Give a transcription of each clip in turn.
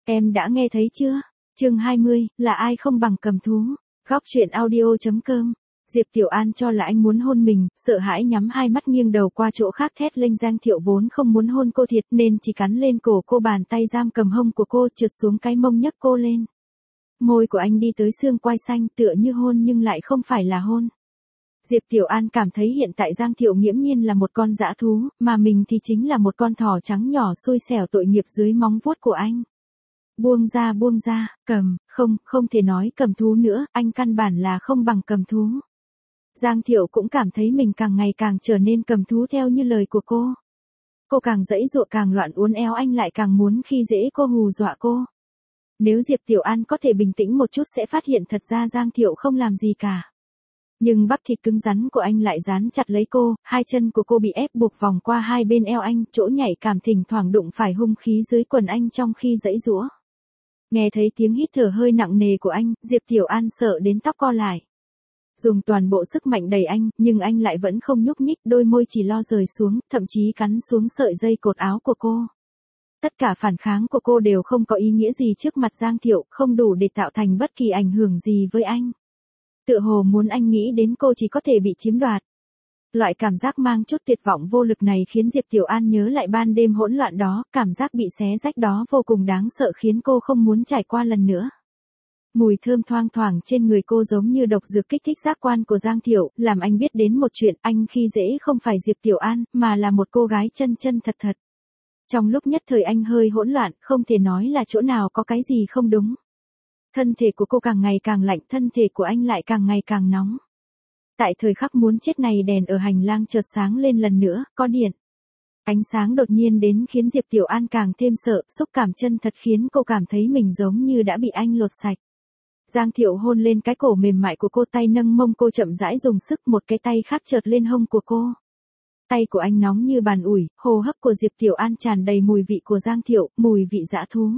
Em đã nghe thấy chưa? Chương 20, là ai không bằng cầm thú. Góc truyện audio.com. Diệp Tiểu An cho là anh muốn hôn mình, sợ hãi nhắm hai mắt nghiêng đầu qua chỗ khác thét lên. Giang Thiệu vốn không muốn hôn cô thiệt nên chỉ cắn lên cổ cô, bàn tay giam cầm hông của cô trượt xuống cái mông nhấc cô lên. Môi của anh đi tới xương quai xanh tựa như hôn nhưng lại không phải là hôn. Diệp Tiểu An cảm thấy hiện tại Giang Thiệu nghiễm nhiên là một con dã thú, mà mình thì chính là một con thỏ trắng nhỏ xui xẻo tội nghiệp dưới móng vuốt của anh. Buông ra, không thể nói cầm thú nữa, anh căn bản là không bằng cầm thú. Giang Thiệu cũng cảm thấy mình càng ngày càng trở nên cầm thú theo như lời của cô. Cô càng giãy giụa càng loạn uốn éo, anh lại càng muốn khi dễ cô, hù dọa cô. Nếu Diệp Tiểu An có thể bình tĩnh một chút sẽ phát hiện thật ra Giang Thiệu không làm gì cả. Nhưng bắp thịt cứng rắn của anh lại dán chặt lấy cô, hai chân của cô bị ép buộc vòng qua hai bên eo anh, chỗ nhạy cảm thỉnh thoảng đụng phải hung khí dưới quần anh trong khi giãy giũa. Nghe thấy tiếng hít thở hơi nặng nề của anh, Diệp Tiểu An sợ đến tóc co lại. Dùng toàn bộ sức mạnh đẩy anh, nhưng anh lại vẫn không nhúc nhích, đôi môi chỉ lo rời xuống, thậm chí cắn xuống sợi dây cột áo của cô. Tất cả phản kháng của cô đều không có ý nghĩa gì trước mặt Giang Thiệu, không đủ để tạo thành bất kỳ ảnh hưởng gì với anh. Tựa hồ muốn anh nghĩ đến cô chỉ có thể bị chiếm đoạt. Loại cảm giác mang chút tuyệt vọng vô lực này khiến Diệp Tiểu An nhớ lại ban đêm hỗn loạn đó, cảm giác bị xé rách đó vô cùng đáng sợ khiến cô không muốn trải qua lần nữa. Mùi thơm thoang thoảng trên người cô giống như độc dược kích thích giác quan của Giang Thiệu, làm anh biết đến một chuyện, anh khi dễ không phải Diệp Tiểu An, mà là một cô gái chân thật. Trong lúc nhất thời anh hơi hỗn loạn, không thể nói là chỗ nào có cái gì không đúng. Thân thể của cô càng ngày càng lạnh, thân thể của anh lại càng ngày càng nóng. Tại thời khắc muốn chết này, đèn ở hành lang chợt sáng lên lần nữa, có điện. Ánh sáng đột nhiên đến khiến Diệp Tiểu An càng thêm sợ, xúc cảm chân thật khiến cô cảm thấy mình giống như đã bị anh lột sạch. Giang Thiệu hôn lên cái cổ mềm mại của cô, tay nâng mông cô chậm rãi dùng sức, một cái tay khác chợt lên hông của cô. Tay của anh nóng như bàn ủi, hô hấp của Diệp Tiểu An tràn đầy mùi vị của Giang Thiệu, mùi vị dã thú.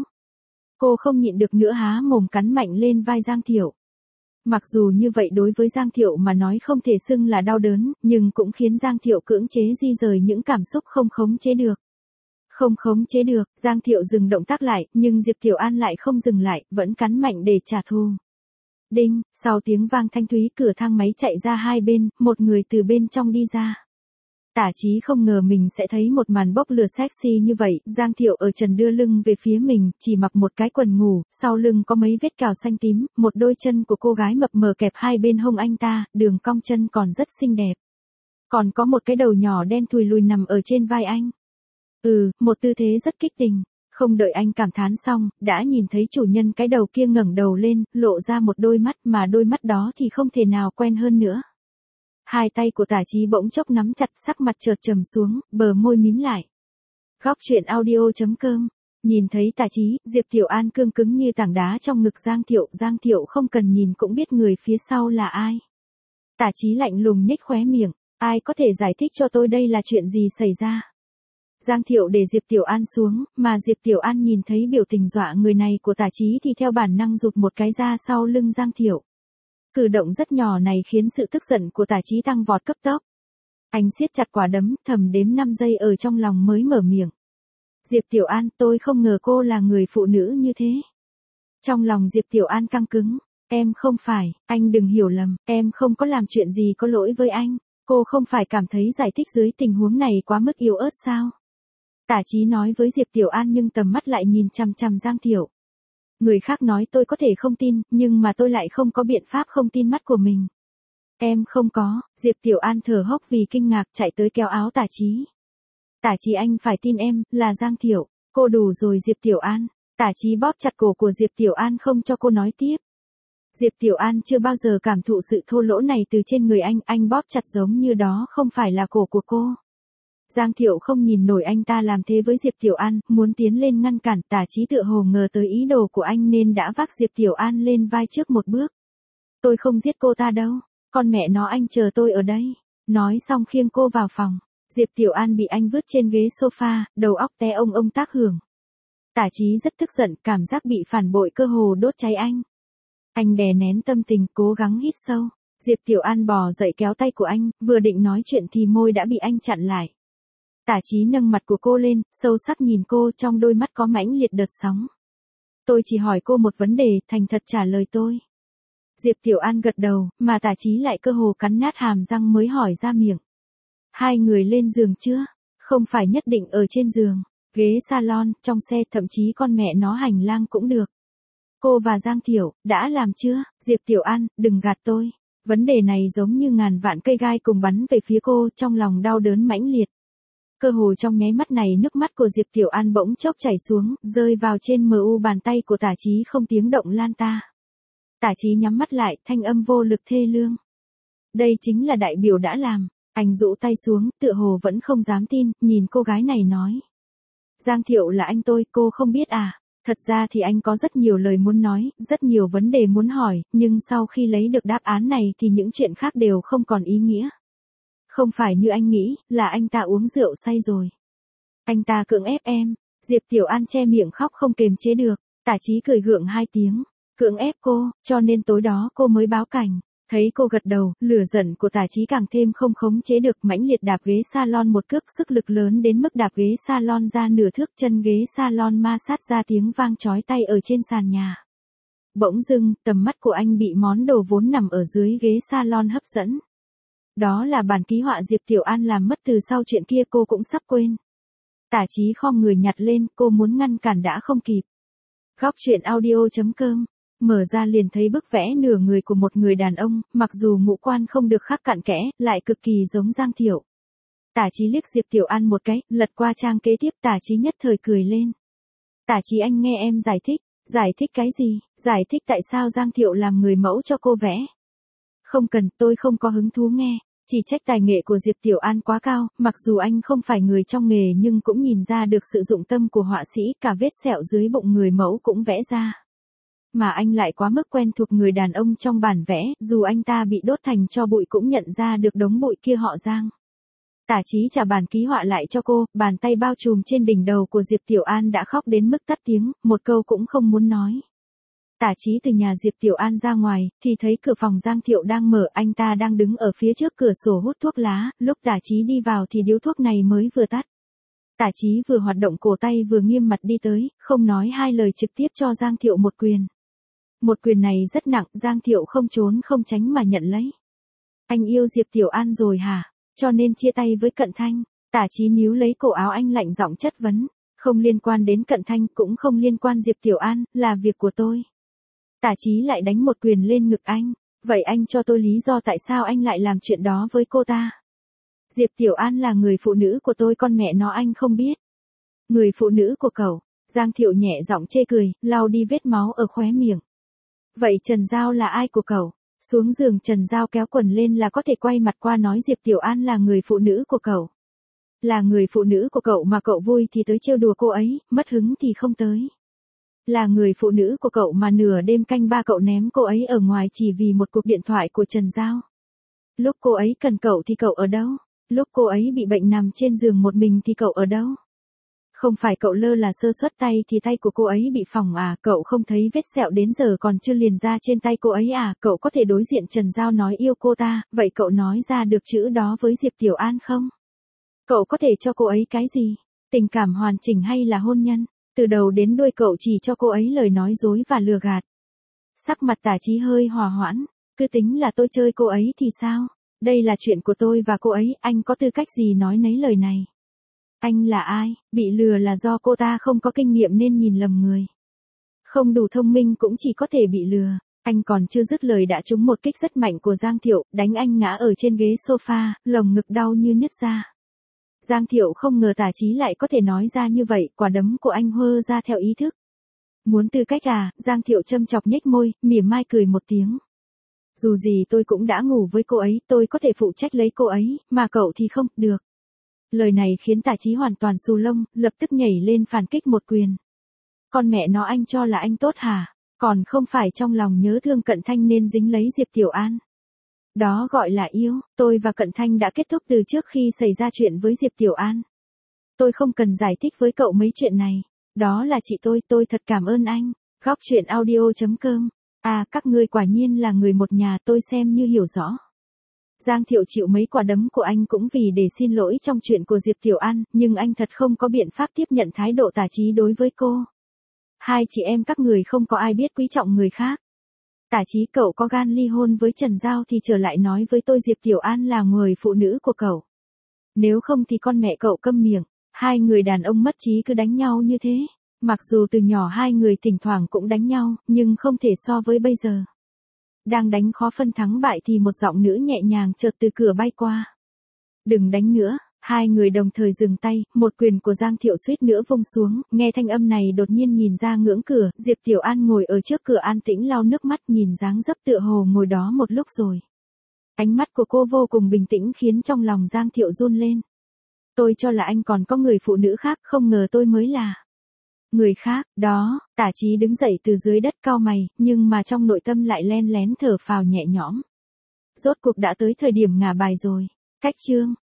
Cô không nhịn được nữa há mồm cắn mạnh lên vai Giang Thiệu. Mặc dù như vậy đối với Giang Thiệu mà nói không thể xưng là đau đớn, nhưng cũng khiến Giang Thiệu cưỡng chế di rời những cảm xúc không khống chế được. Không khống chế được, Giang Thiệu dừng động tác lại, nhưng Diệp Tiểu An lại không dừng lại, vẫn cắn mạnh để trả thù. Đinh, sau tiếng vang thanh thúy, cửa thang máy chạy ra hai bên, một người từ bên trong đi ra. Tả Chí không ngờ mình sẽ thấy một màn bốc lửa sexy như vậy, Giang Thiệu ở trần đưa lưng về phía mình, chỉ mặc một cái quần ngủ, sau lưng có mấy vết cào xanh tím, một đôi chân của cô gái mập mờ kẹp hai bên hông anh ta, đường cong chân còn rất xinh đẹp. Còn có một cái đầu nhỏ đen thùi lùi nằm ở trên vai anh. Một tư thế rất kích tình. Không đợi anh cảm thán xong, đã nhìn thấy chủ nhân cái đầu kia ngẩng đầu lên, lộ ra một đôi mắt mà đôi mắt đó thì không thể nào quen hơn nữa. Hai tay của Tả Chí bỗng chốc nắm chặt, sắc mặt chợt trầm xuống, bờ môi mím lại. Góc truyện audio.com. Nhìn thấy Tả Chí, Diệp Tiểu An cương cứng như tảng đá trong ngực Giang Thiệu không cần nhìn cũng biết người phía sau là ai. Tả Chí lạnh lùng nhếch khóe miệng, ai có thể giải thích cho tôi đây là chuyện gì xảy ra? Giang Thiệu để Diệp Tiểu An xuống, mà Diệp Tiểu An nhìn thấy biểu tình dọa người này của Tả Chí thì theo bản năng rụt một cái ra sau lưng Giang Thiệu. Cử động rất nhỏ này khiến sự tức giận của Tả Chí tăng vọt cấp tốc. Anh siết chặt quả đấm, thầm đếm 5 giây ở trong lòng mới mở miệng. Diệp Tiểu An, tôi không ngờ cô là người phụ nữ như thế. Trong lòng Diệp Tiểu An căng cứng, em không phải, anh đừng hiểu lầm, em không có làm chuyện gì có lỗi với anh. Cô không phải cảm thấy giải thích dưới tình huống này quá mức yếu ớt sao? Tả Chí nói với Diệp Tiểu An nhưng tầm mắt lại nhìn chằm chằm Giang Thiệu. Người khác nói tôi có thể không tin, nhưng mà tôi lại không có biện pháp không tin mắt của mình. Em không có, Diệp Tiểu An thở hốc vì kinh ngạc chạy tới kéo áo Tả Chí. Tả Chí, anh phải tin em, là Giang Thiệu. Cô đủ rồi Diệp Tiểu An. Tả Chí bóp chặt cổ của Diệp Tiểu An không cho cô nói tiếp. Diệp Tiểu An chưa bao giờ cảm thụ sự thô lỗ này từ trên người anh bóp chặt giống như đó không phải là cổ của cô. Giang Thiệu không nhìn nổi anh ta làm thế với Diệp Tiểu An, muốn tiến lên ngăn cản. Tả Chí tựa hồ ngờ tới ý đồ của anh nên đã vác Diệp Tiểu An lên vai trước một bước. Tôi không giết cô ta đâu, con mẹ nó anh chờ tôi ở đây. Nói xong khiêng cô vào phòng. Diệp Tiểu An bị anh vứt trên ghế sofa, đầu óc té ông tác hưởng. Tả Chí rất tức giận, cảm giác bị phản bội cơ hồ đốt cháy anh. Anh đè nén tâm tình, cố gắng hít sâu. Diệp Tiểu An bò dậy kéo tay của anh, vừa định nói chuyện thì môi đã bị anh chặn lại. Tả Chí nâng mặt của cô lên, sâu sắc nhìn cô, trong đôi mắt có mãnh liệt đợt sóng. Tôi chỉ hỏi cô một vấn đề, thành thật trả lời tôi. Diệp Tiểu An gật đầu, mà Tả Chí lại cơ hồ cắn nát hàm răng mới hỏi ra miệng. Hai người lên giường chưa? Không phải nhất định ở trên giường, ghế salon, trong xe, thậm chí con mẹ nó hành lang cũng được. Cô và Giang Thiệu, đã làm chưa? Diệp Tiểu An, đừng gạt tôi. Vấn đề này giống như ngàn vạn cây gai cùng bắn về phía cô, trong lòng đau đớn mãnh liệt. Cơ hồ trong nháy mắt này nước mắt của Diệp Tiểu An bỗng chốc chảy xuống, rơi vào trên mu bàn tay của Tả Chí không tiếng động lan ta. Tả Chí nhắm mắt lại, thanh âm vô lực thê lương. Đây chính là đại biểu đã làm. Anh rũ tay xuống, tựa hồ vẫn không dám tin, nhìn cô gái này nói. Giang Thiệu là anh tôi, cô không biết à? Thật ra thì anh có rất nhiều lời muốn nói, rất nhiều vấn đề muốn hỏi, nhưng sau khi lấy được đáp án này thì những chuyện khác đều không còn ý nghĩa. Không phải như anh nghĩ, là anh ta uống rượu say rồi. Anh ta cưỡng ép em. Diệp Tiểu An che miệng khóc không kềm chế được. Tả Chí cười gượng hai tiếng. Cưỡng ép cô, cho nên tối đó cô mới báo cảnh. Thấy cô gật đầu, lửa giận của Tả Chí càng thêm không khống chế được, mãnh liệt đạp ghế salon một cước, sức lực lớn đến mức đạp ghế salon ra nửa thước, chân ghế salon ma sát ra tiếng vang chói tai ở trên sàn nhà. Bỗng dưng, tầm mắt của anh bị món đồ vốn nằm ở dưới ghế salon hấp dẫn. Đó là bản ký họa Diệp Tiểu An làm mất từ sau chuyện kia, cô cũng sắp quên. Tả Chí khom người nhặt lên, cô muốn ngăn cản đã không kịp. Góc truyện audio.com. Mở ra liền thấy bức vẽ nửa người của một người đàn ông, mặc dù ngũ quan không được khắc cặn kẽ, lại cực kỳ giống Giang Thiệu. Tả Chí liếc Diệp Tiểu An một cái, lật qua trang kế tiếp, Tả Chí nhất thời cười lên. Tả Chí, anh nghe em giải thích. Giải thích cái gì? Giải thích tại sao Giang Thiệu làm người mẫu cho cô vẽ. Không cần, tôi không có hứng thú nghe. Chỉ trách tài nghệ của Diệp Tiểu An quá cao, mặc dù anh không phải người trong nghề nhưng cũng nhìn ra được sự dụng tâm của họa sĩ, cả vết sẹo dưới bụng người mẫu cũng vẽ ra. Mà anh lại quá mức quen thuộc người đàn ông trong bản vẽ, dù anh ta bị đốt thành tro bụi cũng nhận ra được đống bụi kia họ Giang. Tả Chí trả bản ký họa lại cho cô, bàn tay bao trùm trên đỉnh đầu của Diệp Tiểu An đã khóc đến mức tắt tiếng, một câu cũng không muốn nói. Tả Chí từ nhà Diệp Tiểu An ra ngoài, thì thấy cửa phòng Giang Thiệu đang mở, anh ta đang đứng ở phía trước cửa sổ hút thuốc lá, lúc Tả Chí đi vào thì điếu thuốc này mới vừa tắt. Tả Chí vừa hoạt động cổ tay vừa nghiêm mặt đi tới, không nói hai lời trực tiếp cho Giang Thiệu một quyền. Một quyền này rất nặng, Giang Thiệu không trốn không tránh mà nhận lấy. Anh yêu Diệp Tiểu An rồi hả? Cho nên chia tay với Cận Thanh. Tả Chí níu lấy cổ áo anh lạnh giọng chất vấn. Không liên quan đến Cận Thanh, cũng không liên quan Diệp Tiểu An, là việc của tôi. Tả Chí lại đánh một quyền lên ngực anh. Vậy anh cho tôi lý do tại sao anh lại làm chuyện đó với cô ta. Diệp Tiểu An là người phụ nữ của tôi, con mẹ nó anh không biết. Người phụ nữ của cậu. Giang Thiệu nhẹ giọng chê cười, lau đi vết máu ở khóe miệng. Vậy Trần Giao là ai của cậu? Xuống giường Trần Giao kéo quần lên là có thể quay mặt qua nói Diệp Tiểu An là người phụ nữ của cậu. Là người phụ nữ của cậu mà cậu vui thì tới trêu đùa cô ấy, mất hứng thì không tới. Là người phụ nữ của cậu mà nửa đêm canh ba cậu ném cô ấy ở ngoài chỉ vì một cuộc điện thoại của Trần Giao. Lúc cô ấy cần cậu thì cậu ở đâu? Lúc cô ấy bị bệnh nằm trên giường một mình thì cậu ở đâu? Không phải cậu lơ là sơ suất tay thì tay của cô ấy bị phỏng à, cậu không thấy vết sẹo đến giờ còn chưa liền ra trên tay cô ấy à, cậu có thể đối diện Trần Giao nói yêu cô ta, vậy cậu nói ra được chữ đó với Diệp Tiểu An không? Cậu có thể cho cô ấy cái gì? Tình cảm hoàn chỉnh hay là hôn nhân? Từ đầu đến đuôi cậu chỉ cho cô ấy lời nói dối và lừa gạt. Sắc mặt Tả Chí hơi hòa hoãn, cứ tính là tôi chơi cô ấy thì sao? Đây là chuyện của tôi và cô ấy, anh có tư cách gì nói nấy lời này? Anh là ai? Bị lừa là do cô ta không có kinh nghiệm nên nhìn lầm người. Không đủ thông minh cũng chỉ có thể bị lừa. Anh còn chưa dứt lời đã trúng một kích rất mạnh của Giang Thiệu, đánh anh ngã ở trên ghế sofa, lồng ngực đau như nứt ra. Giang Thiệu không ngờ Tả Chí lại có thể nói ra như vậy, quả đấm của anh hơ ra theo ý thức. Muốn tư cách à? Giang Thiệu châm chọc nhếch môi, mỉa mai cười một tiếng. Dù gì tôi cũng đã ngủ với cô ấy, tôi có thể phụ trách lấy cô ấy, mà cậu thì không, được. Lời này khiến Tả Chí hoàn toàn xù lông, lập tức nhảy lên phản kích một quyền. Con mẹ nó, anh cho là anh tốt hả? Còn không phải trong lòng nhớ thương Cận Thanh nên dính lấy Diệp Tiểu An. Đó gọi là yêu, tôi và Cận Thanh đã kết thúc từ trước khi xảy ra chuyện với Diệp Tiểu An. Tôi không cần giải thích với cậu mấy chuyện này. Đó là chị tôi thật cảm ơn anh. Góc truyện audio.com. À, các ngươi quả nhiên là người một nhà, tôi xem như hiểu rõ. Giang Thiệu chịu mấy quả đấm của anh cũng vì để xin lỗi trong chuyện của Diệp Tiểu An, nhưng anh thật không có biện pháp tiếp nhận thái độ Tả Chí đối với cô. Hai chị em các người không có ai biết quý trọng người khác. Tả Chí cậu có gan ly hôn với Trần Giao thì trở lại nói với tôi Diệp Tiểu An là người phụ nữ của cậu. Nếu không thì con mẹ cậu câm miệng. Hai người đàn ông mất trí cứ đánh nhau như thế. Mặc dù từ nhỏ hai người thỉnh thoảng cũng đánh nhau, nhưng không thể so với bây giờ. Đang đánh khó phân thắng bại thì một giọng nữ nhẹ nhàng chợt từ cửa bay qua. Đừng đánh nữa. Hai người đồng thời dừng tay, một quyền của Giang Thiệu suýt nữa vung xuống, nghe thanh âm này đột nhiên nhìn ra ngưỡng cửa, Diệp Tiểu An ngồi ở trước cửa an tĩnh lau nước mắt nhìn dáng dấp tựa hồ ngồi đó một lúc rồi. Ánh mắt của cô vô cùng bình tĩnh khiến trong lòng Giang Thiệu run lên. Tôi cho là anh còn có người phụ nữ khác, không ngờ tôi mới là người khác, đó. Tả Chí đứng dậy từ dưới đất cau mày, nhưng mà trong nội tâm lại len lén thở phào nhẹ nhõm. Rốt cuộc đã tới thời điểm ngả bài rồi. Cách chương